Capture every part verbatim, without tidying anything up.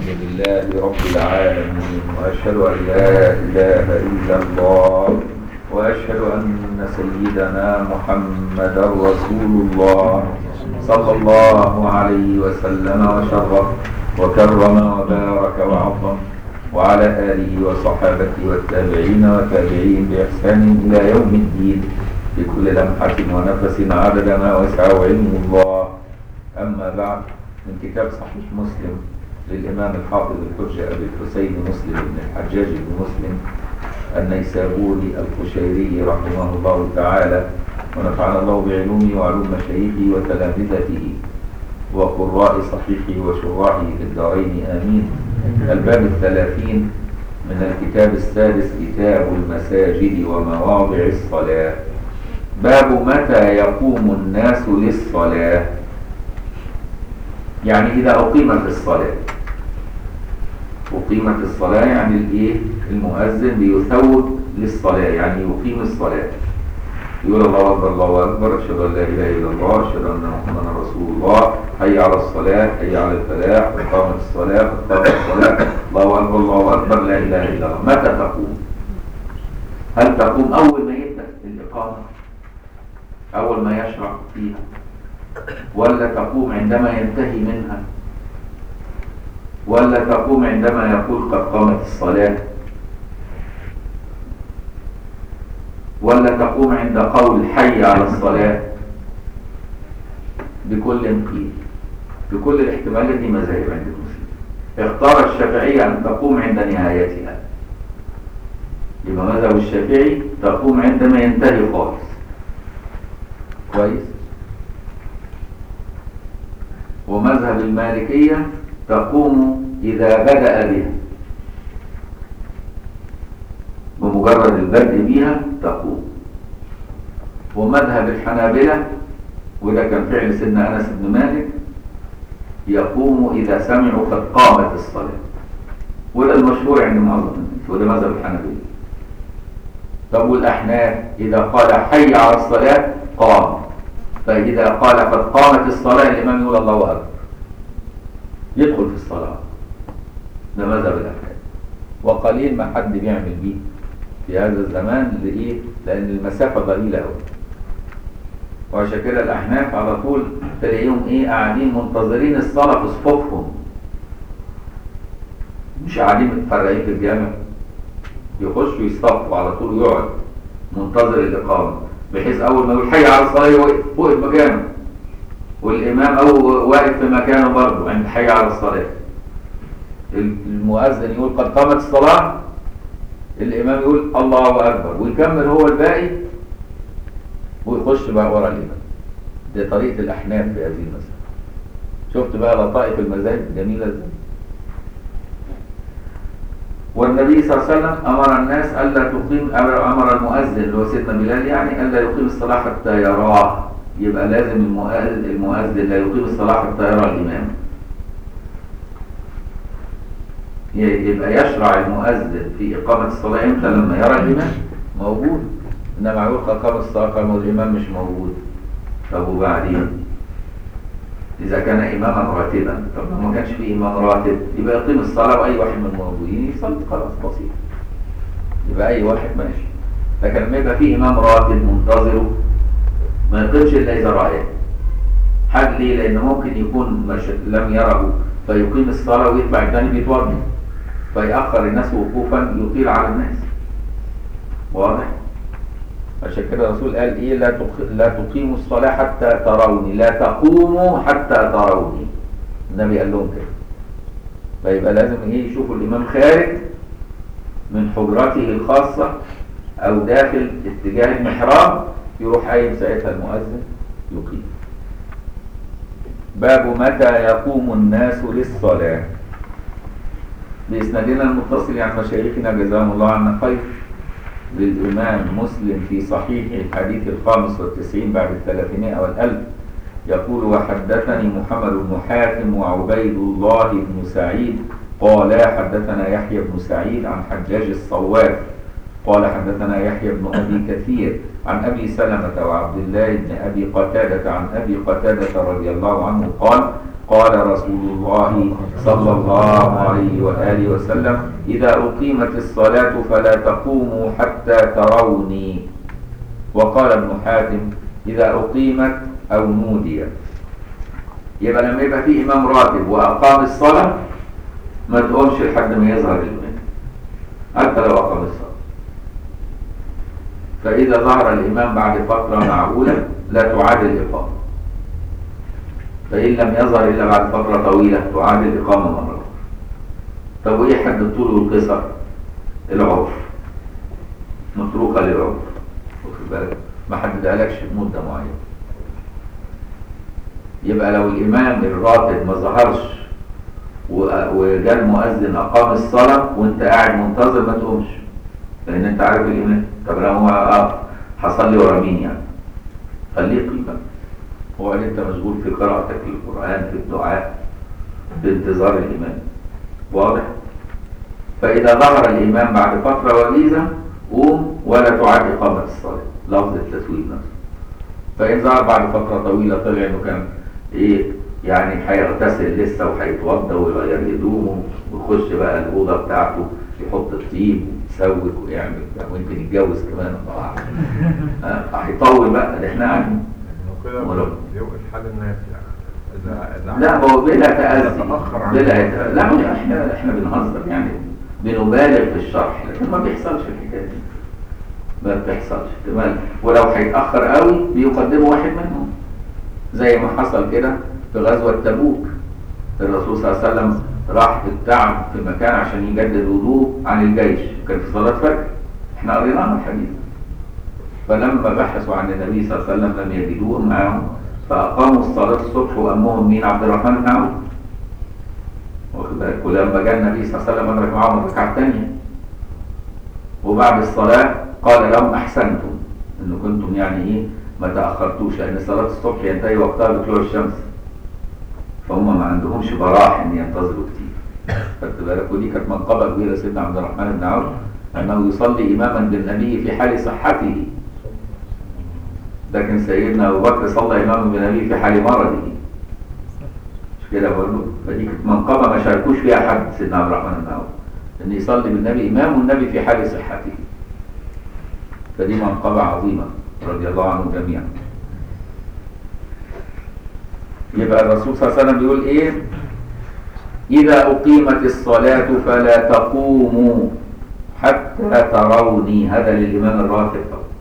الحمد لله رب العالمين، وأشهد أن لا إله إلا الله، وأشهد أن سيدنا محمدا رسول الله صلى الله عليه وسلم وشرف وكرم وبارك وعظم، وعلى آله وصحابته والتابعين وتابعين بإحسان إلى يوم الدين بكل لمحة ونفس عدد ما وسعه علم الله. أما بعد، من كتاب صحيح مسلم للإمام الحافظ الحجة أبي الحسين مسلم بن الحجاج بن مسلم النيسابوري القشيري رحمه الله تعالى، ونفعنا الله بعلومه وعلوم مشايخه وتلامذته وقراء صحيحه وشراحه في الدارين آمين. الباب الثلاثين من الكتاب السادس، كتاب المساجد ومواضع الصلاة. باب متى يقوم الناس للصلاة، يعني إذا أقيمت الصلاة. أقيمت الصلاة يعني الإيه؟ المؤذن بيثوب للصلاة، يعني يقيم الصلاة، يقول الله أكبر الله أكبر، أشهد أن لا إله إلا الله، أشهد أن محمدا رسول الله، حي على الصلاة، حي على الفلاح، قد قامت الصلاة، قد قامت الصلاة، الله أكبر الله أكبر، لا إله إلا الله. متى تقوم؟ هل تقوم أول ما يبدأ الإقامة، أول ما يشرع فيها، ولا تقوم عندما ينتهي منها، ولا تقوم عندما يقول قد قامت الصلاة، ولا تقوم عند قول حي على الصلاة؟ بكل قيل، بكل الاحتمالات دي مذاهب عند المسلمين. اختار الشافعية أن تقوم عند نهايتها، يبقى مذهب الشافعي تقوم عندما ينتهي خالص. كويس. ومذهب المالكية تقوم إذا بدأ بها، بمجرد البدء بها تقوم. ومذهب الحنابلة، وده كان فعل سيدنا أنس بن مالك، يقوم إذا سمعوا قد قامت الصلاة، وده المشهور عند معظم الناس، وده مذهب الحنابلة. طب والأحناف إذا قال حي على الصلاة قام، فإذا قال قد قامت الصلاة الإمام يقول الله أكبر، يدخل في الصلاة. ده مذهب الأحناف، وقليل ما حد بيعمل بيه في هذا الزمان. لإيه؟ لأن المسافة ضئيلة أوي، وعشان كده الأحناف على طول تلاقيهم إيه؟ قاعدين منتظرين الصلاة في صفوفهم، مش قاعدين متفرقين في الجامع، يخشوا يصطفوا على طول، يقعد منتظر الإقامة، بحيث أول ما يقول حي على الصلاة يوقف وقف مكانه، والإمام أو واقف في مكانه برضه عند حي على الصلاة. المؤذن يقول قد قامت الصلاة، الإمام يقول الله أكبر، ويكمل هو الباقي ويخش بقى ورا الإمام. دي طريقة الأحناف في هذه المسألة. شفت بقى لطائف المذاهب جميلة ازاي؟ والنبي صلى الله عليه وسلم أمر الناس ألا تقيم، أمر المؤذن اللي هو سيدنا بلال يعني ألا يقيم الصلاة حتى يراه. يبقى لازم المؤذن المؤذن لا يقيم الصلاة حتى يرى الإمام. يبقى يشرع المؤذن في إقامة الصلاة إمتى؟ لما يرى الإمام موجود. إنما يقول قد قامت الصلاة قام الإمام مش موجود. طب وبعدين؟ إذا كان إماما راتبا، طب لو ما كانش فيه إمام راتب يبقى يقيم الصلاة وأي واحد من الموجودين يصلي، خلاص بسيط. يبقى أي واحد ماشي. لكن لما يبقى فيه إمام راتب منتظره ما يقيمش إلا إذا رأيه. حاج ليه؟ لأنه ممكن يكون مش لم يره فيقيم الصلاة ويطلع الثاني بيتوضأ، فيأخر الناس وقوفا يطيل على الناس. واضح؟ عشان كده الرسول قال إيه؟ لا لا تقيموا الصلاة حتى تروني، لا تقوموا حتى تروني. النبي قال لهم كده. فيبقى لازم إيه؟ يشوفوا الإمام خارج من حجرته الخاصة أو داخل اتجاه المحراب، يروح قايم ساعتها المؤذن يقيم. باب متى يقوم الناس للصلاة. بإسنادنا المتصل عن مشايخنا جزاهم الله عنا خير للإمام مسلم في صحيح الحديث الخامس والتسعين بعد الثلاثمائة والألف، يقول وحدثني محمد بن حاتم وعبيد الله بن سعيد قال حدثنا يحيى بن سعيد عن حجاج الصواف قال حدثنا يحيى بن أبي كثير عن أبي سلمة وعبد الله بن أبي قتادة عن أبي قتادة رضي الله عنه قال قال رسول الله صلى الله عليه وآله وسلم: إذا أقيمت الصلاة فلا تقوموا حتى تروني. وقال ابن حاتم: إذا أقيمت أو نودي. يبقى لما يبقى في إمام راتب وأقام الصلاة ما تقومش لحد ما يظهر الإمام حتى لو أقام الصلاة. فإذا ظهر الإمام بعد فترة معقولة لا تعاد الإقامة، فإن لم يظهر إلا بعد فترة طويلة تعاد الإقامة مرة أخرى. طب وإيه حد الطول والقصر؟ العرف، متروكة للعرف، واخد بالك؟ ما حددهالكش بمدة معينة. يبقى لو الإمام الراتب ما ظهرش وجاء المؤذن أقام الصلاة وأنت قاعد منتظر ما تقومش، لأن أنت عارف الإمام. طب لو هو آه هصلي ورا مين يعني؟ خليه قيمة. هو اللي أنت مشغول في قراءتك للقرآن، في الدعاء، بانتظار الإمام. واضح؟ فإذا ظهر الإمام بعد فترة وجيزة قوم ولا تعاد إقامة الصلاة، لفظ التسويد نفسه. فإن ظهر بعد فترة طويلة طلع إنه كان إيه يعني هيغتسل لسه وهيتوضى ويغير هدومه ويخش بقى الأوضة بتاعته يحط الطيب ويسوق ويعمل ويمكن يتجوز كمان هيطول بقى ده احنا قاعدين يوقف حال الناس يعني. لا هو بلا تأذي بلا لا احنا احنا بنهزر يعني بنبالغ في الشرح، لكن ما بيحصلش الحكايه دي، ما بتحصلش. ولو هيتأخر قوي بيقدموا واحد منهم زي ما حصل كده في غزوة تبوك. الرسول صلى الله عليه وسلم راح بالتعب في مكان عشان يجدد وضوء عن الجيش، كان في صلاة فجر، احنا قريناها الحديث. فلما بحثوا عن النبي صلى الله عليه وسلم لم يجدوه معهم، فأقاموا الصلاة الصبح وأمهم مين؟ عبد الرحمن بن عوف. واخد بالك؟ ولما جاء النبي صلى الله عليه وسلم أدرك معهم الركعة الثانية، وبعد الصلاة قال لهم: أحسنتم إن كنتم يعني إيه ما تأخرتوش، لأن صلاة الصبح ينتهي وقتها بطلوع الشمس، فهم ما عندهمش براح إن ينتظروا كتير. خدت بالك؟ ودي كانت منقبة كبيرة سيدنا عبد الرحمن بن عوف أنه يصلي إماما بالنبي في حال صحته، لكن سيدنا أبو بكر صلى إماما بالنبي في حال مرضه، مش كده برضه؟ فدي كانت منقبة ما شاركوش فيها حد سيدنا عبد الرحمن بن عوف، إن يصلي بالنبي إمام والنبي في حال صحته. فدي منقبة عظيمة رضي الله عنهم جميعا. يبقى الرسول صلى الله عليه وسلم بيقول إيه؟ إذا أقيمت الصلاة فلا تقوموا حتى تروني، هذا للإمام الراتب.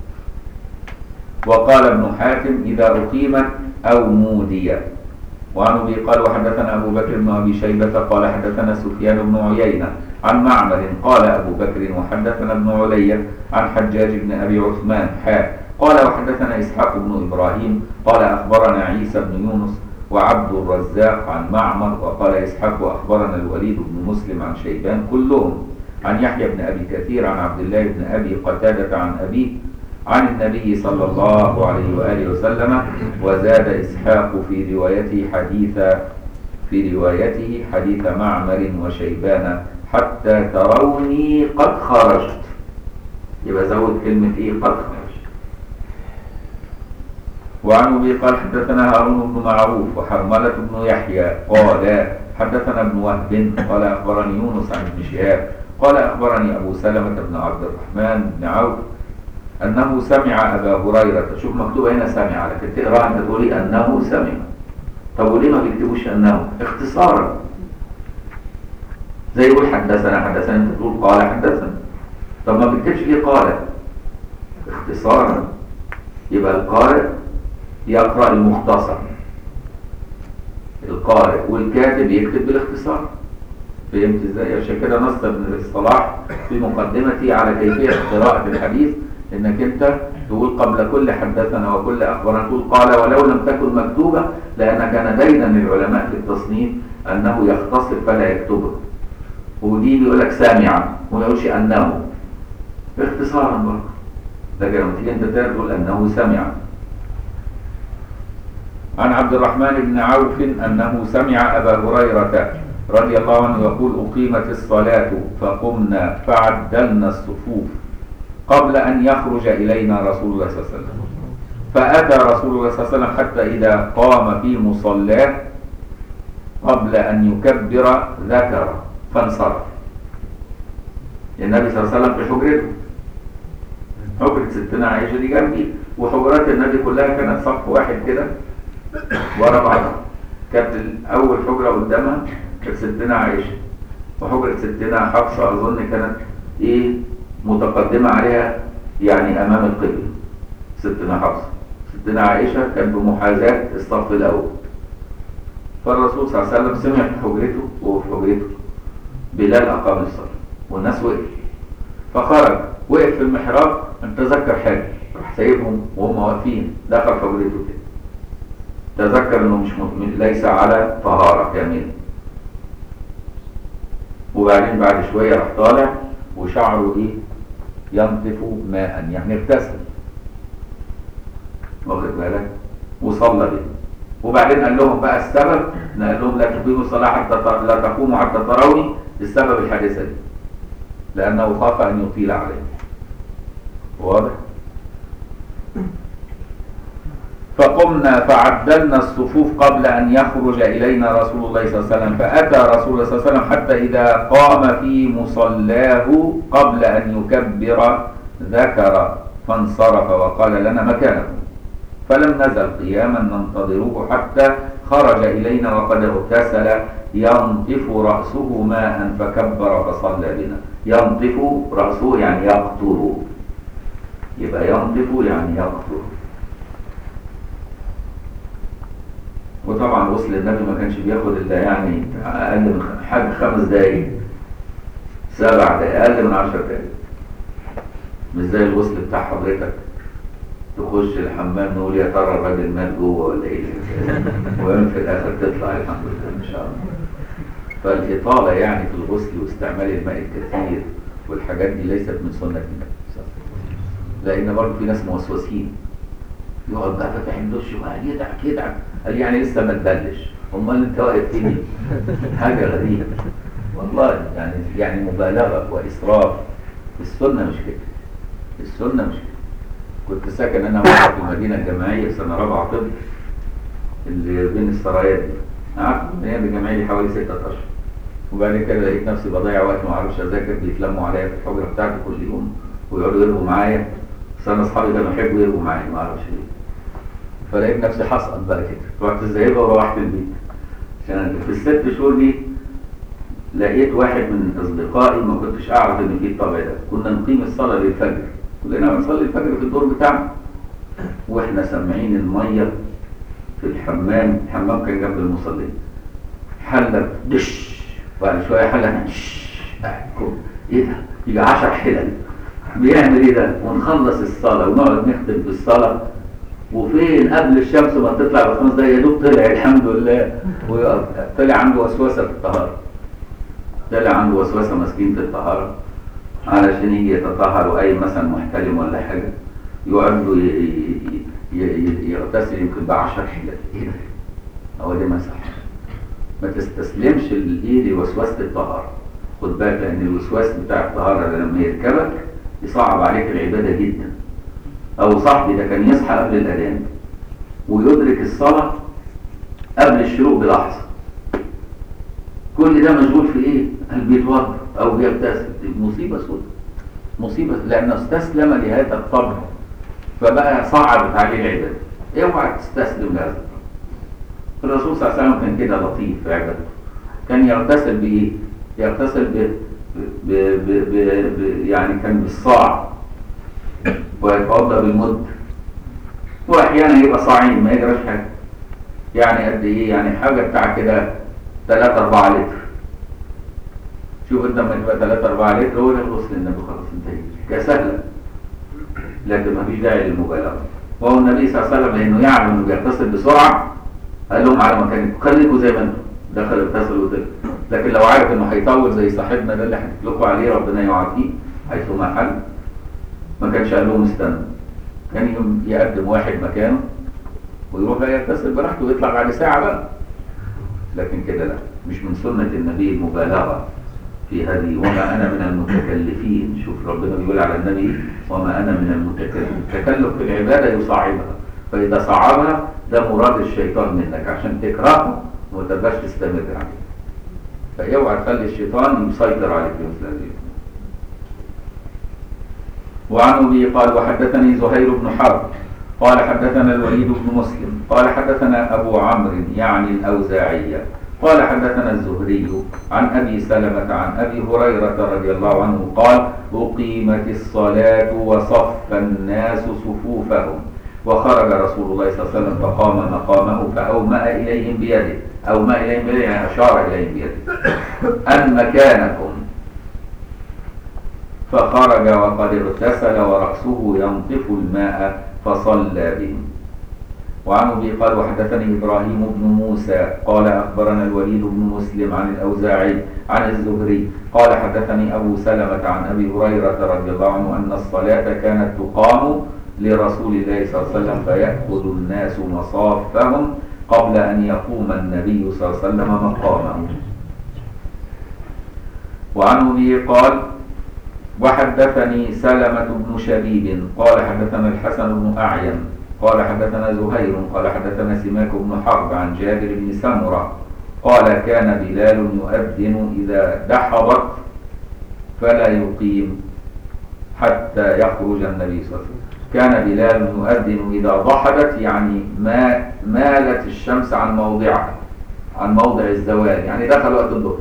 وقال ابن حاتم: إذا أقيمت أو نودي. وعن أبي قال: وحدثنا أبو بكر بن أبي شيبة قال حدثنا سفيان بن عيينة عن معمر قال أبو بكر: وحدثنا ابن علي عن حجاج بن أبي عثمان حاء قال: وحدثنا إسحاق بن إبراهيم قال أخبرنا عيسى بن يونس وعبد الرزاق عن معمر. وقال إسحاق: وأخبرنا الوليد بن مسلم عن شيبان كلهم عن يحيى بن أبي كثير عن عبد الله بن أبي قتادة عن أبيه عن النبي صلى الله عليه وآله وسلم. وزاد إسحاق في روايته حديث في روايته حديث معمر وشيبان حتى تروني قد خرجت. يبقى زود كلمة إيه؟ قد خرجت. وعن أبي قال: حدثنا هارون بن معروف وحرملة بن يحيى قال حدثنا ابن وهب قال أخبرني يونس عن ابن شهاب قال أخبرني أبو سلمة بن عبد الرحمن بن عوف أنه سمع أبا هريرة. شوف مكتوبة هنا سمع، لكن تقرأ أنت تقولي أنه سمع. طب وليه ما بيكتبوش أنه؟ اختصارا، زي يقول حدثنا حدثنا أنت تقول قال حدثنا. طب ما بيكتبش ليه قال؟ اختصارا. يبقى القارئ يقرأ المختصر، القارئ والكاتب يكتب بالاختصار. فهمت ازاي؟ عشان كده نص ابن الصلاح في مقدمتي على كيفية قراءة الحديث انك انت تقول قبل كل حدثنا وكل اخبارنا تقول قال ولو لم تكن مكتوبة، لان كان دينا للعلماء في التصنيف انه يختصر فلا يكتبه. ودي بيقول لك سامعا وما يقولش انه باختصارا برضه، لكن لما تيجي انت تقول انه سمع. عن عبد الرحمن بن عوف انه سمع ابا هريرة رضي الله عنه يقول: أقيمت الصلاة فقمنا فعدلنا الصفوف قبل أن يخرج إلينا رسول الله صلى الله عليه وسلم، فأتى رسول الله صلى الله عليه وسلم حتى إذا قام في مصلاه قبل أن يكبر ذكر فانصرف. النبي صلى الله عليه وسلم في حجرته، حجرة ستنا عائشة دي جنبي، وحجرات النبي كلها كانت صف واحد كده ورا بعضها. كانت أول حجرة قدامها كانت ستنا عائشة، وحجرة ستنا حفصة أظن كانت إيه متقدمة عليها يعني أمام القبلة. ستنا حفصة، ستنا عائشة كانت بمحاذاة الصف الأول. فالرسول صلى الله عليه وسلم سمع في حجرته وهو في حجرته بلال أقام الصلاة والناس وقف، فخرج وقف في المحراب تذكر حاجة، راح سايبهم وهم واقفين، دخل حجرته كده تذكر انه مش مطمئن، ليس على طهارة كاملة. وبعدين بعد شوية راح طالع وشعره ايه ينطف ماء، يعني اغتسل، واخد بالك، وصلى به. وبعدين قال لهم بقى السبب، قال لهم لا تقيموا الصلاة حتى لا تقوموا حتى تروني، السبب الحادثة دي لأنه خاف أن يطيل عليه. واضح؟ فقمنا فعدلنا الصفوف قبل أن يخرج إلينا رسول الله صلى الله عليه وسلم، فأتى رسول الله صلى الله عليه وسلم حتى إذا قام في مصلاه قبل أن يكبر ذكر فانصرف وقال لنا مكانه، فلم نزل قياما ننتظروه حتى خرج إلينا وقد اغتسل ينطف رأسه ماء فكبر فصلى بنا. ينطف رأسه يعني يقطر، يبقى ينطف يعني يقطر. وطبعا غسل النبي ما كانش بياخد الا يعني اقل من حاجه خمس دقايق، سبع دقايق، اقل من عشر دقايق. مش زي الغسل بتاع حضرتك تخش الحمام نقول يا ترى الراجل مات جوه ولا ايه، ويوم في الاخر تطلع الحمد لله ان شاء الله. فالاطاله يعني في الغسل واستعمال الماء الكثير والحاجات دي ليست من سنه النبي، لان برضه في ناس موسوسين، يقعد بقى فاتح الدش وقاعد يدعك يدعك، قال يعني لسه ما تبلش، امال انت واقف فين؟ حاجه غريبه والله، يعني يعني مبالغه واسراف. السنه مش كده، السنه مش كده. كنت ساكن انا في المدينه الجامعيه سنه رابعه طب اللي بين السرايات دي، عارف هي الجامعيه دي حوالي ستة اشهر. وبعد كده لقيت نفسي بضيع وقت ما اعرفش اذاكر، بيتلموا عليا في الحجره بتاعتي كل يوم ويقعدوا يرغوا معايا، بس انا اصحابي ده بيحبوا يرغوا معايا ما اعرفش ليه. فلقيت نفسي حصقت بقى كده، رحت الزايبه وروحت البيت. عشان في الست شهور دي لقيت واحد من اصدقائي ما كنتش اعرف ان فيه الطبع ده، كنا نقيم الصلاه للفجر، كلنا بنصلي الفجر في الدور بتاعنا واحنا سامعين الميه في الحمام، الحمام كان جنب المصلين، حله دش، وبعد شويه حله دش، ايه ده؟ يجي عشر حلل بيعمل ايه ده؟ ونخلص الصلاه ونقعد نختم في الصلاه، وفين قبل الشمس ما تطلع بخمس دقايق يا دوب طلع الحمد لله. وطلع عنده وسوسه في الطهاره، طلع عنده وسوسه مسكين في الطهاره، علشان يجي يتطهر واي مثلا محتلم ولا حاجه يقعد له يغتسل يمكن ب عشر حلل. ايه ده؟ هو ده ما صح. ما تستسلمش الايه لوسوسه الطهاره، خد بالك لان الوسواس بتاع الطهاره لما يركبك يصعب عليك العباده جدا. او صاحبي ده كان يصحى قبل الاذان ويدرك الصلاه قبل الشروق بلحظه، كل ده مشغول في ايه؟ هل بيتوضا او بيغتسل؟ مصيبه سودة، مصيبه، لانه استسلم لهذا الطبع فبقى صعبت عليه العباده. اوعى تستسلم لهذا. الرسول صلى الله عليه وسلم كان كده لطيف في عبادته، كان يغتسل بايه؟ يغتسل ب... ب... ب... ب... ب... يعني كان بالصاع ويتوضا بالمد، واحيانا يبقى صاعين ما يجراش حاجه، يعني قد ايه؟ يعني حاجه بتاع كده ثلاثة أربعة لتر. شوف انت لما تبقى ثلاثة أربعة لتر هو ده الغسل النبي، خلاص انتهت، كده سهله، لكن ما فيش داعي للمبالغه. وهو النبي صلى الله عليه وسلم لانه يعلم انه بيغتسل بسرعه قال لهم على مكانكم خليكم زي ما انتم، دخل اغتسل وطلع. لكن لو عارف انه هيطول زي صاحبنا ده اللي حكيت لكم عليه ربنا يعافيه حيثما حل، ما كانش قال لهم استنوا، كان يقدم واحد مكانه ويروح يغتسل براحته ويطلع بعد ساعه بقى. لكن كده لا، مش من سنه النبي المبالغه في هذه. وما انا من المتكلفين، شوف ربنا بيقول على النبي وما انا من المتكلفين. التكلف في العباده يصعبها، فاذا صعبها ده مراد الشيطان منك عشان تكرهه وما تقدرش تستمر عليه. فاوعى تخلي الشيطان يسيطر عليك في مثل هذه. وعن ابي قال وحدثني زهير بن حرب قال حدثنا الوليد بن مسلم قال حدثنا ابو عمرو يعني الاوزاعي قال حدثنا الزهري عن ابي سلمة عن ابي هريرة رضي الله عنه قال اقيمت الصلاة وصف الناس صفوفهم وخرج رسول الله صلى الله عليه وسلم فقام مقامه فأومأ إليهم بيده، أومأ إليهم بيده يعني أشار إليهم بيده أن مكانكم، فخرج وقد اغتسل ورأسه ينطف الماء فصلى بهم. وعن أبي قال وحدثني إبراهيم بن موسى قال أخبرنا الوليد بن مسلم عن الأوزاعي عن الزهري قال حدثني أبو سلمة عن أبي هريرة رضي الله عنه أن الصلاة كانت تقام لرسول الله صلى الله عليه وسلم فيأخذ الناس مصافهم قبل أن يقوم النبي صلى الله عليه وسلم مقامه. وعن أبي قال وحدثني سلمة بن شبيب قال حدثنا الحسن بن أعين قال حدثنا زهير قال حدثنا سماك بن حرب عن جابر بن سمرة قال كان بلال يؤذن إذا دحضت فلا يقيم حتى يخرج النبي صلى الله عليه وسلم. كان بلال يؤذن إذا ضحدت يعني ما مالت الشمس عن موضعها عن موضع الزوال، يعني دخل وقت الظهر.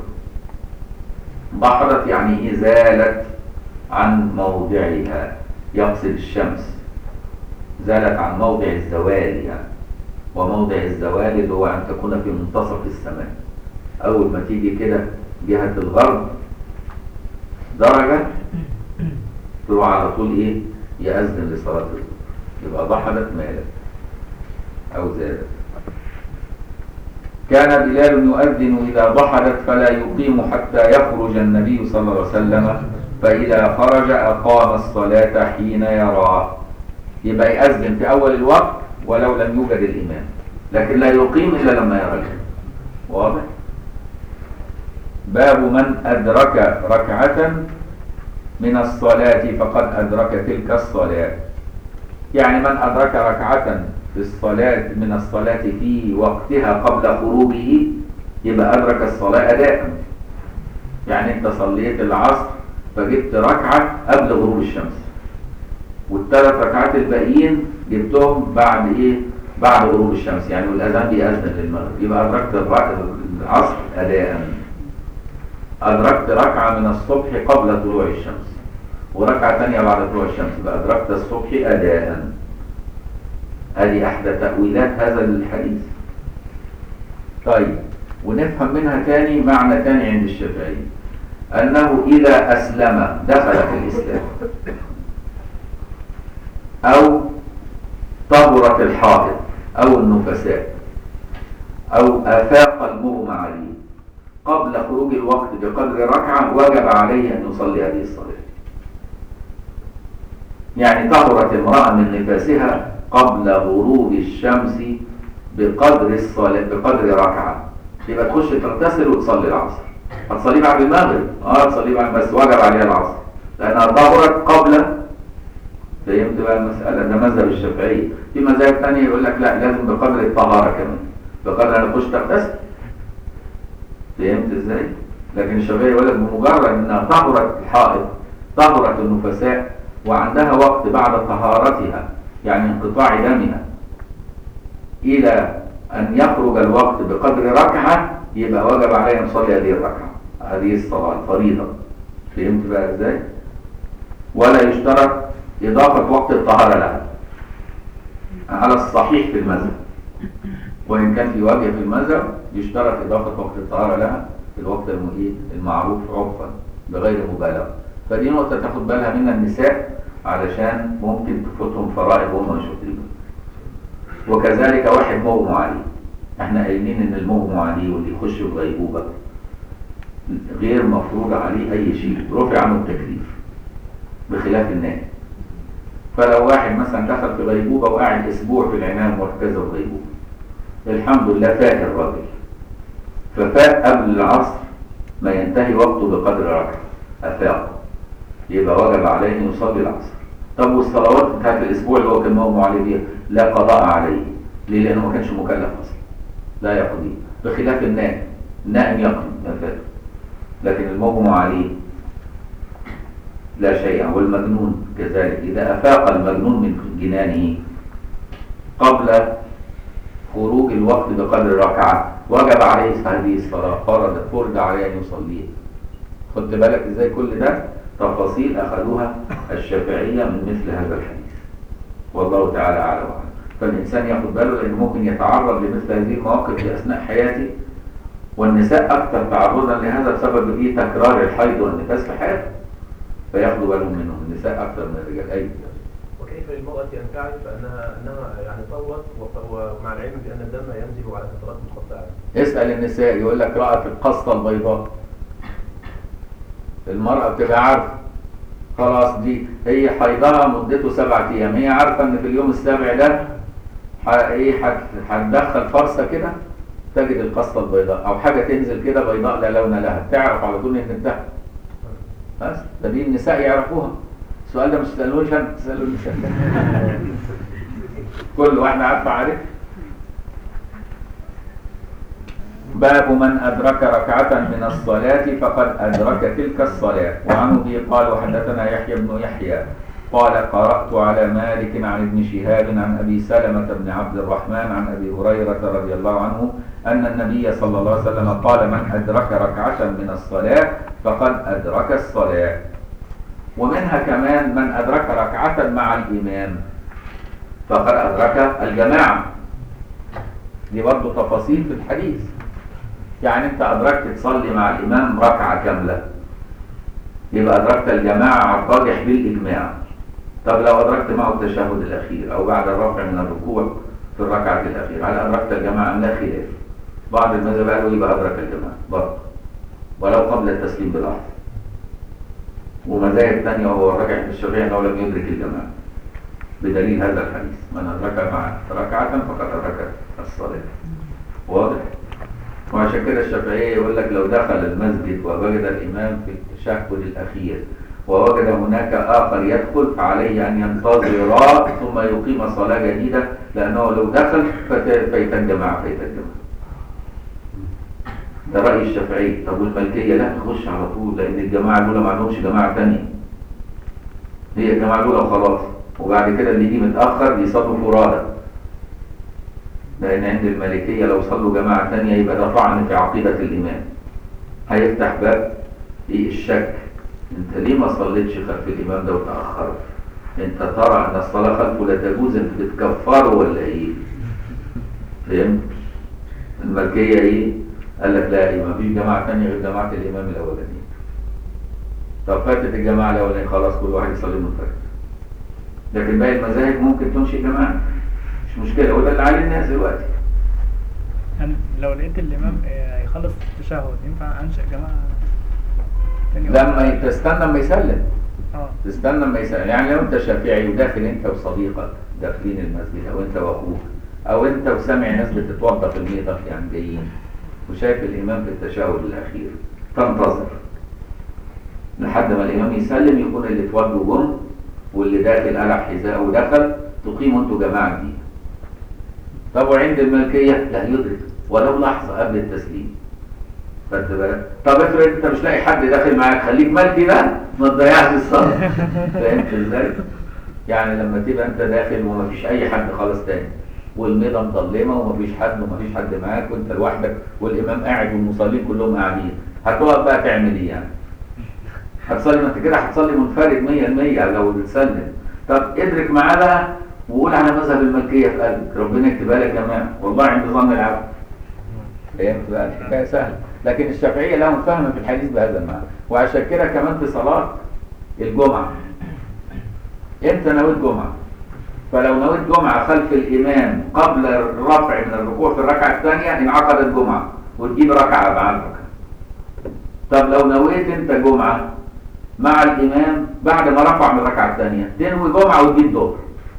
ضحدت يعني إزالت عن موضعها، يقصد الشمس زالت عن موضع الزوال يعني. وموضع الزوال اللي هو أن تكون في منتصف السماء، أول ما تيجي كده جهة الغرب درجة تروح على طول إيه يأذن لصلاة الظهر، يبقى ضحدت مالت أو زادت. كان بلال يؤذن إذا ضحدت فلا يقيم حتى يخرج النبي صلى الله عليه وسلم، فإذا خرج أقام الصلاة حين يراه. يبقى يأذن في أول الوقت ولو لم يوجد الإمام، لكن لا يقيم إلا لما يرى الإمام. واضح؟ باب من أدرك ركعة من الصلاة فقد أدرك تلك الصلاة. يعني من أدرك ركعة في الصلاة من الصلاة في وقتها قبل خروجه يبقى أدرك الصلاة أداء. يعني أنت صليت العصر فجبت ركعة قبل غروب الشمس، والثلاث ركعات الباقيين جبتهم بعد إيه؟ بعد غروب الشمس، يعني والأذان بيأذن للمغرب، يبقى أدركت العصر أداء. أدركت ركعة من الصبح قبل طلوع الشمس وركعة ثانية بعد طلوع الشمس، يبقى أدركت الصبح أداء. هذه أحدى تأويلات هذا الحديث. طيب، ونفهم منها تاني معنى تاني عند الشافعي، أنه إذا أسلم دخل في الإسلام أو طهرت الحائض أو النفساء أو أفاق المغمى عليه قبل خروج الوقت بقدر ركعة وجب عليه أن يصلي هذه الصلاة. يعني طهرت امرأة من نفاسها قبل غروب الشمس بقدر الصلاة بقدر ركعة، يبقى تخش تغتسل وتصلي العصر. هتصلي بعد المغرب، اه تصلي بعد، بس وجب عليها العصر لأنها طهرت قبل. فهمت بقى المسألة؟ ده مذهب الشافعي. في مذاهب ثانية يقول لك لا، لازم بقدر الطهارة كمان، بقدر أن تخش تغتسل. فهمت ازاي؟ لكن الشافعي يقول لك بمجرد انها طهرت الحائض طهرت النفساء وعندها وقت بعد طهارتها يعني انقطاع دمها الى ان يخرج الوقت بقدر ركعه، يبقى وجب عليها ان تصلي هذه الركعه، هذه الصلاه الفريضه. فهمت بقى ازاي؟ ولا يشترط اضافه وقت الطهاره لها على الصحيح في المذهب، وإن كان في وجه في المذهب يشترط إضافة وقت الطهارة لها في الوقت المعروف عرفا بغير مبالغة. فدي نقطة تاخد بالها منها النساء علشان ممكن تفوتهم فرائض وهم مش واخدين. وكذلك واحد مغمى عليه، احنا قايلين ان المغمى عليه واللي يخش في غيبوبة غير مفروض عليه أي شيء، رفع عنه التكليف بخلاف النائم. فلو واحد مثلا دخل في غيبوبة وقاعد أسبوع في العناية مركزة وغيبوبة، الحمد لله فاق الراجل، ففاق قبل العصر ما ينتهي وقته بقدر ركعة، أفاق، يبقى وجب عليه أن يصلي العصر. طب والصلوات بتاعت الأسبوع اللي هو كان مغمى عليه بيها لا قضاء عليه، ليه؟ لأنه ما كانش مكلف أصلا، لا يقضي. بخلاف النائم. النائم يقضي ما فات، لكن المغمى عليه لا شيء. والمجنون كذلك إذا أفاق المجنون من جنانه قبل خروج الوقت بقدر ركعة وجب عليه هذه الصلاة، فرض فرض عليه أن يصليها. خدت بالك إزاي؟ كل ده تفاصيل أخذوها الشافعية من مثل هذا الحديث، والله تعالى أعلم وأعلم. فالإنسان ياخد باله لأنه ممكن يتعرض لمثل هذه المواقف في أثناء حياته، والنساء أكثر تعرضا لهذا بسبب إيه؟ تكرار الحيض والنفاس في حياته، فياخدوا بالهم منهم النساء أكثر من الرجال. أي وكيف للمرأة أن تعرف أنها أنها يعني طوت ومع العلم بأن الدم ينزل على فترات متقطعة؟ اسأل النساء يقول لك رأت القصة البيضاء. المرأة بتبقى عارفة خلاص دي هي حيضها مدته سبعة أيام، هي عارفة إن في اليوم السابع ده إيه هتدخل فرصة كده تجد القصة البيضاء أو حاجة تنزل كده بيضاء لا لون لها، تعرف على طول إن انتهى. بس ده دي النساء يعرفوها. السؤال ده مش تسألوش أنت، تسألوا النساء. كل واحدة عارفة عليه. باب من أدرك ركعة من الصلاة فقد أدرك تلك الصلاة. وعن أبي قال وحدثنا يحيى بن يحيى قال قرأت على مالك عن ابن شهاب عن أبي سلمة بن عبد الرحمن عن أبي هريرة رضي الله عنه أن النبي صلى الله عليه وسلم قال من أدرك ركعة من الصلاة فقد أدرك الصلاة. ومنها كمان من أدرك ركعة مع الإمام فقد أدرك الجماعة. دي برضه تفاصيل في الحديث. يعني أنت أدركت تصلي مع الإمام ركعة كاملة يبقى أدركت الجماعة على الراجح بالإجماع. طب لو أدركت معه التشهد الأخير أو بعد الرفع من الركوع في الركعة الأخيرة هل أدركت الجماعة؟ لا خلاف. بعض المذهب قالوا يبقى أدرك الجماعة برضه ولو قبل التسليم باللحظة. ومذاهب ثانية وهو الراجح في الشافعي أنه لم يدرك الجماعة بدليل هذا الحديث من أدرك مع ركعة فقد أدرك الصلاة. واضح؟ وعشان كده الشافعية يقول لك لو دخل المسجد ووجد الإمام في التشهد الأخير ووجد هناك آخر يدخل فعليه أن ينتظر ثم يقيم صلاة جديدة، لأنه لو دخل فايت الجماعة فايت الجماعة. ده رأي الشافعي. طب والمالكية لا تخش على طول، لأن الجماعة الأولى ما عندهمش جماعة ثانية، هي الجماعة الأولى وخلاص، وبعد كده اللي يجي متأخر يصلوا فرادى. لأن عند المالكية لو صلوا جماعة ثانية يبقى ده طعن في عقيدة الإمام، هيفتح باب إيه الشك. أنت ليه ما صليتش خلف الإمام ده وتأخرت؟ أنت ترى أن الصلاة خلفه لا تجوز، أنت بتكفره ولا إيه؟ فهمت؟ المالكية إيه؟ قال لك لا، إيه ما فيش جماعة ثانية غير جماعة الإمام الأولانية. طب فاتت الجماعة الأولانية خلاص كل واحد يصلي منفرد. لكن باقي المذاهب ممكن تنشئ جماعة، مش مشكلة، وده اللي عليه الناس دلوقتي. يعني لو لقيت الإمام يخلص التشهد ينفع أنشأ جماعة تاني؟ لما تستنى لما يسلم. اه تستنى لما يسلم. يعني لو أنت شافعي وداخل أنت وصديقك داخلين المسجد، أو أنت وأخوك، أو أنت وسامع ناس بتتوضأ في الميضة يعني جايين، وشايف الإمام في التشهد الأخير، تنتظر لحد ما الإمام يسلم، يكون اللي اتوضوا جم واللي داخل قلع حذاءه ودخل، تقيموا انتوا جماعة جديدة. طب وعند المالكية لا، يدرك ولو لحظة قبل التسليم. خدت بالك؟ طب افرض انت مش لاقي حد داخل معاك، خليك مالكي بقى ما تضيعش الصلاة. فهمت ازاي؟ يعني لما تبقى انت داخل ومفيش اي حد خالص تاني، والميضة مظلمة ومفيش حد ومفيش حد معاك وانت لوحدك والامام قاعد والمصلين كلهم قاعدين، هتقف بقى تعمل ايه يعني؟ هتصلي؟ ما انت كده هتصلي منفرد مية المية لو بتسلم. طب ادرك معاه بقى وقول على مذهب المالكية في قلبك، ربنا يكتبها لك يا جماعة، والله عند ظن العبد. فهمت بقى؟ الحكاية سهلة. لكن الشافعية لهم فهم في الحديث بهذا المعنى. وعشان كده كمان في صلاة الجمعة، انت نويت جمعة، فلو نويت جمعة خلف الإمام قبل الرفع من الركوع في الركعة الثانية انعقدت جمعة وتجيب ركعة مع الركعة. طب لو نويت انت جمعة مع الإمام بعد ما رفع من الركعة الثانية، تنوي جمعة وتجيب ظهر،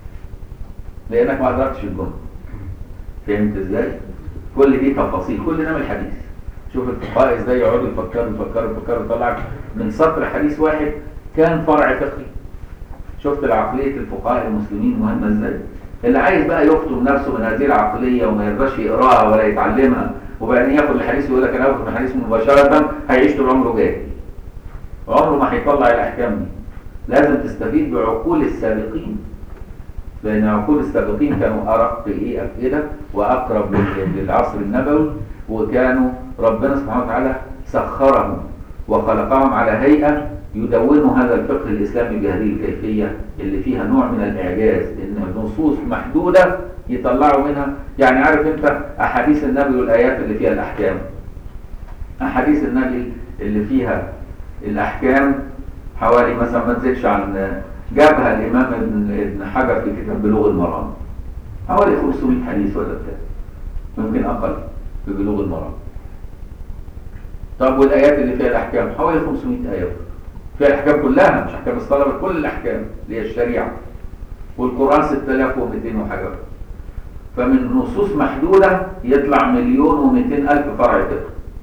لأنك ما أدركتش الجمعة. فهمت إزاي؟ كل دي تفاصيل، كل ده من الحديث. شوف الفقهاء إزاي يقعدوا يفكروا يفكروا يفكروا يطلع من سطر حديث واحد كان فرع فقهي. شفت العقلية الفقهاء المسلمين مهمة إزاي؟ اللي عايز بقى يفطم نفسه من هذه العقلية وما يرضاش يقراها ولا يتعلمها وبعدين ياخد الحديث ويقول لك انا هاخد الحديث مباشره، هيعيش طول عمره جاهل، عمره ما هيطلع الاحكام دي. لازم تستفيد بعقول السابقين، لان عقول السابقين كانوا ارق ايه افئده واقرب للعصر النبوي، وكانوا ربنا سبحانه وتعالى سخرهم وخلقهم على هيئه يدونوا هذا الفقه الاسلامي بهذه الكيفيه اللي فيها نوع من الاعجاز، ان نصوص محدوده يطلعوا منها. يعني عارف انت احاديث النبي والايات اللي فيها الاحكام، احاديث النبي اللي فيها الاحكام حوالي مثلا ما تزيدش عن، جابها الامام ابن حجر في كتاب بلوغ المرام، حوالي خمسمائة حديث ولا بتاع، ممكن اقل في بلوغ المرام. طب والايات اللي فيها الاحكام حوالي خمسمائة ايه، فيها الاحكام كلها، مش احكام الصلاه بس كل الاحكام اللي هي الشريعه. والقران ستة آلاف ومئتين وحاجه، فمن نصوص محدوده يطلع مليون ومئتين الف فرع فقه.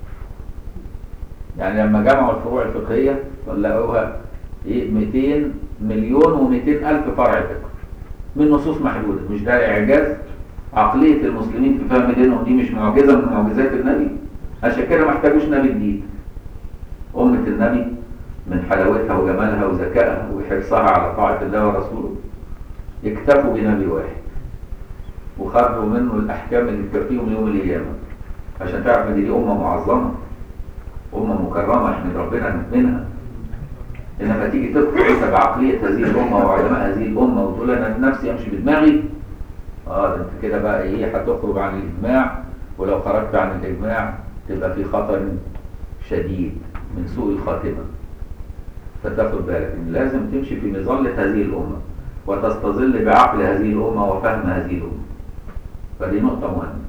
يعني لما جمعوا الفروع الفقهيه طلعوها ايه مئتين مليون ومئتين الف فرع فقه من نصوص محدوده. مش ده اعجاز؟ عقليه المسلمين في فهم دينهم دي مش معجزه من معجزات النبي؟ عشان كده ما احتاجوش نبي جديد. امه النبي من حلاوتها وجمالها وذكائها وحرصها على طاعه الله ورسوله اكتفوا بنبي واحد وخرجوا منه الاحكام اللي تكفيهم يوم القيامه. عشان تعرف ان دي امه معظمه، امه مكرمه احمد ربنا منها. انما تيجي تدخل انت بعقليه هذه الامه وعلماء هذه الامه وتقول انا نفسي امشي بدماغي، اه ده انت كده بقى ايه هتخرج عن الاجماع، ولو خرجت عن الاجماع تبقى في خطر شديد من سوء الخاتمه. فتاخد بالك ان لازم تمشي في مظله هذه الامه وتستظل بعقل هذه الامه وفهم هذه الامه. فدي نقطه مهمه.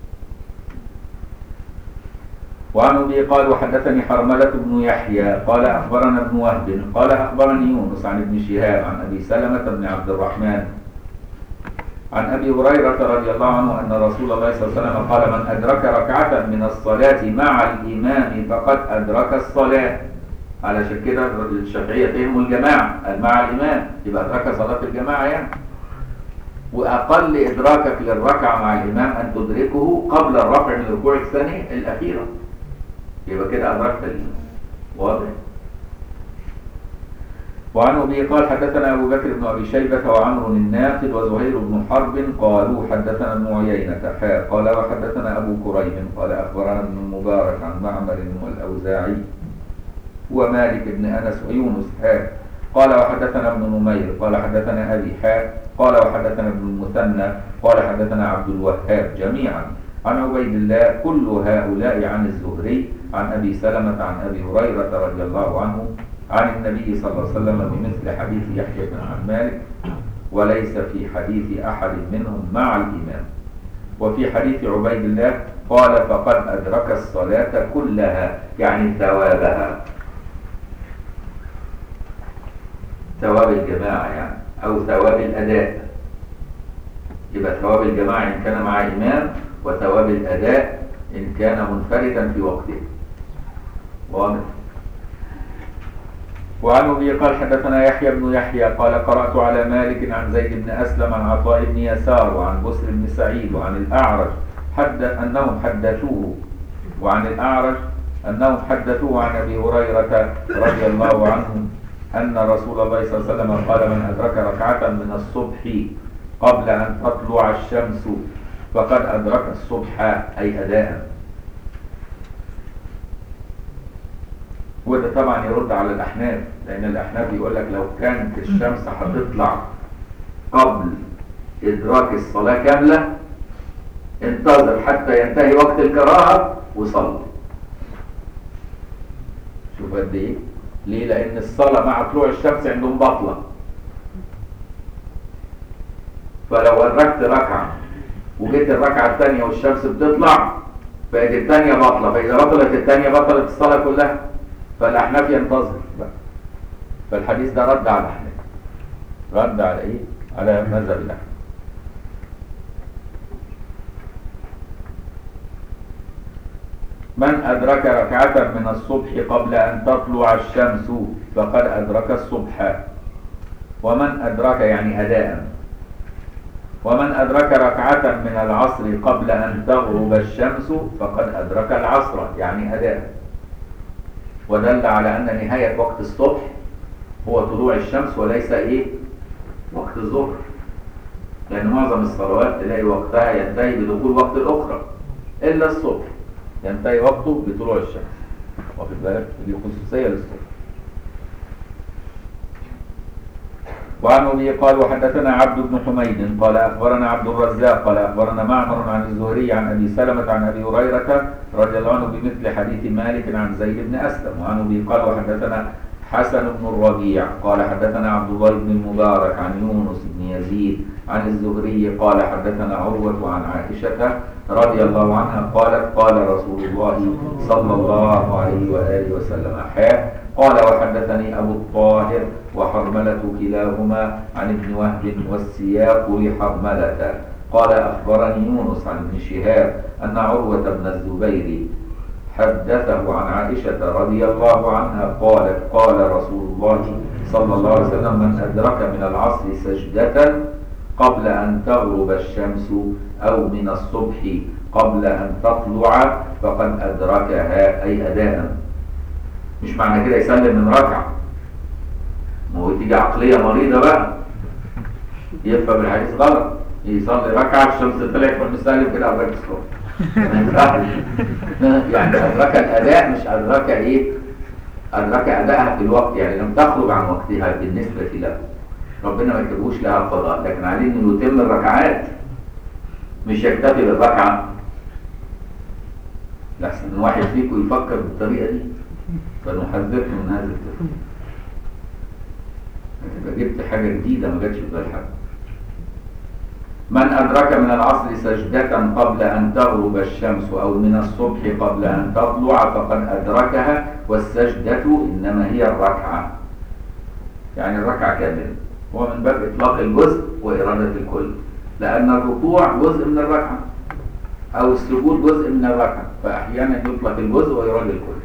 وعن ابي قال وحدثني حرملة بن يحيى قال اخبرنا ابن وهب قال اخبرني يونس عن ابن شهاب عن ابي سلمة بن عبد الرحمن عن ابي هريرة رضي الله عنه ان رسول الله صلى الله عليه وسلم قال من ادرك ركعة من الصلاة مع الامام فقد ادرك الصلاة. علشان كده الشافعية فهموا الجماعة مع الامام يبقى ادرك صلاة الجماعة يعني. واقل ادراكك للركعة مع الامام ان تدركه قبل الرفع من الركوع الثاني الاخيرة، يبقى كده أدركت الإيمان. واضح؟ وعن أبي قال حدثنا أبو بكر بن أبي شيبة وعمر الناقد وزهير بن حرب قالوا حدثنا ابن عيينة حاء قال وحدثنا أبو كريم قال أخبرنا ابن المبارك عن معمر والأوزاعي ومالك بن أنس ويونس حاء قال وحدثنا ابن نمير قال حدثنا أبي حاء قال وحدثنا ابن المثنى قال حدثنا عبد الوهاب جميعا عن عبيد الله كل هؤلاء عن الزهري عن أبي سلمة عن أبي هريرة رضي الله عنه عن النبي صلى الله عليه وسلم بمثل حديث يحيى بن عن مالك، وليس في حديث أحد منهم مع الإمام. وفي حديث عبيد الله قال فقد أدرك الصلاة كلها يعني ثوابها، ثواب الجماعة يعني أو ثواب الأداء. يبقى ثواب الجماعة إن كان مع إمام، وثواب الأداء إن كان منفردا في وقته. واضح؟ وعن أبي قال حدثنا يحيى بن يحيى قال قرأت على مالك عن زيد بن أسلم عن عطاء بن يسار وعن بسر بن سعيد وعن الأعرج حد أنهم حدثوه وعن الأعرج أنهم حدثوه عن أبي هريرة رضي الله عنه أن رسول الله صلى الله عليه وسلم قال من أدرك ركعة من الصبح قبل أن تطلع الشمس فقد أدرك الصبح أي أداء. وده طبعا يرد على الأحناف، لأن الأحناف يقول لك لو كانت الشمس هتطلع قبل إدراك الصلاة كاملة انتظر حتى ينتهي وقت الكراهة وصلي. شوف قد إيه؟ ليه؟ لأن الصلاة مع طلوع الشمس عندهم بطلة. فلو أدركت ركعة وجيت الركعة الثانية والشمس بتطلع بقت الثانية بطلة، فإذا بطلت الثانية بطلت الصلاة كلها. فالأحناف ينتظر بقى. فالحديث ده رد على الأحناف، رد على إيه؟ على مذهب الأحناف. من أدرك ركعة من الصبح قبل أن تطلع الشمس فقد أدرك الصبح. ومن أدرك يعني أداء، ومن أدرك ركعة من العصر قبل أن تغرب الشمس فقد أدرك العصر، يعني أداء. ودل على أن نهاية وقت الصبح هو طلوع الشمس وليس إيه؟ وقت الظهر، لأن معظم الصلوات تلاقي وقتها ينتهي بدخول وقت الأخرى إلا الصبح ينتهي وقته بطلوع الشمس. واخد بالك؟ دي خصوصية للصبح. وعن أبي قال وحدثنا عبد بن حميد قال أخبرنا عبد الرزاق قال أخبرنا معمر عن الزهري عن أبي سلمة عن أبي هريرة رضي الله عنه بمثل حديث مالك عن زيد بن أسلم. وعن أبي قال وحدثنا حسن بن الربيع قال حدثنا عبد الله بن المبارك عن يونس بن يزيد عن الزهري قال حدثنا عروة عن عائشة رضي الله عنها قالت قال رسول الله صلى الله عليه وآله وسلم حا قال وحدثني أبو الطاهر وحرملة كلاهما عن ابن وهب والسياق لحرملة قال أخبرني يونس عن ابن شهاب أن عروة بن الزبير حدثه عن عائشة رضي الله عنها قالت قال رسول الله صلى الله عليه وسلم من أدرك من العصر سجدة قبل أن تغرب الشمس أو من الصبح قبل أن تطلع فقد أدركها أي أداء. مش معنى كده يسلم من ركعة، ما هو تيجي عقلية مريضة بقى يفهم الحديث غلط، يصلي ركعة الشمس طلعت والمسلم كده أدرك الصبح. يعني أدرك الأداء مش أدرك إيه؟ أدرك أداءها في الوقت، يعني لم تخرج عن وقتها بالنسبة له. ربنا ما يكتبوش لها القضاء، لكن عليه إنه يتم الركعات مش يكتفي بالركعة. لحسن واحد فيكم يفكر بالطريقة دي فنحذركم من هذا التفكير. هتبقى جبت حاجة جديدة ما جاتش في بال حد. من أدرك من العصر سجدة قبل أن تغرب الشمس أو من الصبح قبل أن تطلع فقد أدركها، والسجدة إنما هي الركعة، يعني الركعة كاملة. هو من باب إطلاق الجزء وإرادة الكل، لأن الركوع جزء من الركعة أو السجود جزء من الركعة، فأحيانا يطلق الجزء وإرادة الكل.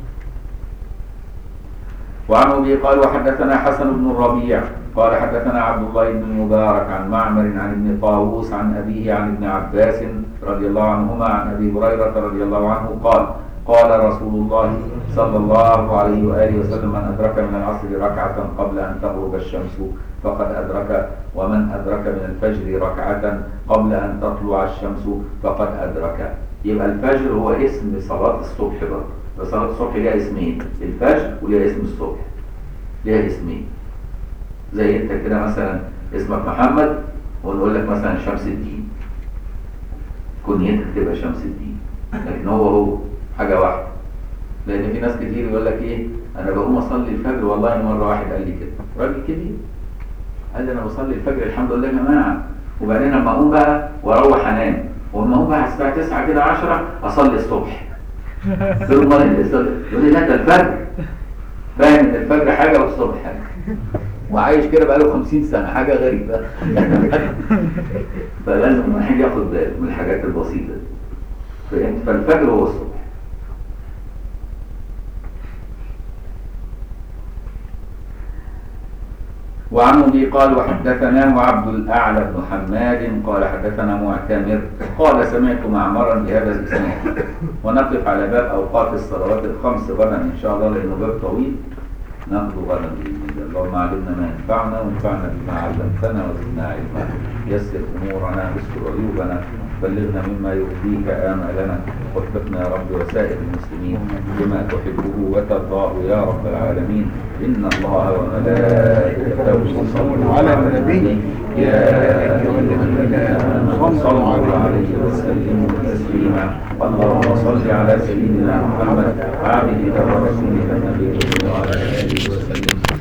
وعن أبي قال وحدثنا حسن بن الربيع قال حدثنا عبد الله بن المبارك عن معمر عن ابن طاووس عن أبيه عن ابن عباس رضي الله عنهما عن أبي هريرة رضي الله عنه قال قال رسول الله صلى الله عليه وآله وسلم من أدرك من العصر ركعة قبل أن تغرب الشمس فقد أدرك، ومن أدرك من الفجر ركعة قبل أن تطلع الشمس فقد أدرك. يبقى الفجر هو اسم صلاة الصبح برضه، فصلاة الصبح ليها اسمين، الفجر وليها اسم الصبح، ليها اسمين. زي انت كده مثلا اسمك محمد ونقول لك مثلا شمس الدين، كنيتك تبقى شمس الدين، لكن هو هو حاجة واحدة. لأن في ناس كتير يقول لك إيه أنا بقوم أصلي الفجر، والله مرة واحد قال لي كده، راجل كبير قال لي أنا بصلي الفجر الحمد لله يا جماعة، وبعدين لما أقوم بقى وأروح أنام، ولما أقوم بقى الساعة تسعة كده عشرة أصلي الصبح. يقول لي لا ده الفجر، فاهم إن الفجر حاجة والصبح حاجة، وعايش كده بقاله خمسين سنة، حاجة غريبة. فلازم الواحد ياخد باله من الحاجات البسيطة دي. فهمت؟ فالفجر هو الصبح. وعن أبي قال وحدثناه عبد الأعلى بن حماد قال حدثنا معتمر قال سمعت معمرا بهذا الإسناد. ونقف على باب أوقات الصلوات الخمس غدا إن شاء الله، لأنه باب طويل ناخذ غدا بإذن الله. اللهم علمنا ما ينفعنا وانفعنا بما علمتنا وزدنا علما. يسر أمورنا واستر عيوبنا، بلغنا مما يرضيك آمالنا، وفقنا يا رب وسائر المسلمين لما تحبه وترضاه يا رب العالمين. إن الله وملائكته يصلون على النبي يا أيها الذين آمنوا صلوا عليه وسلموا تسليما. اللهم صل على سيدنا محمد عبدك ورسولك النبي وعلى آله وسلم.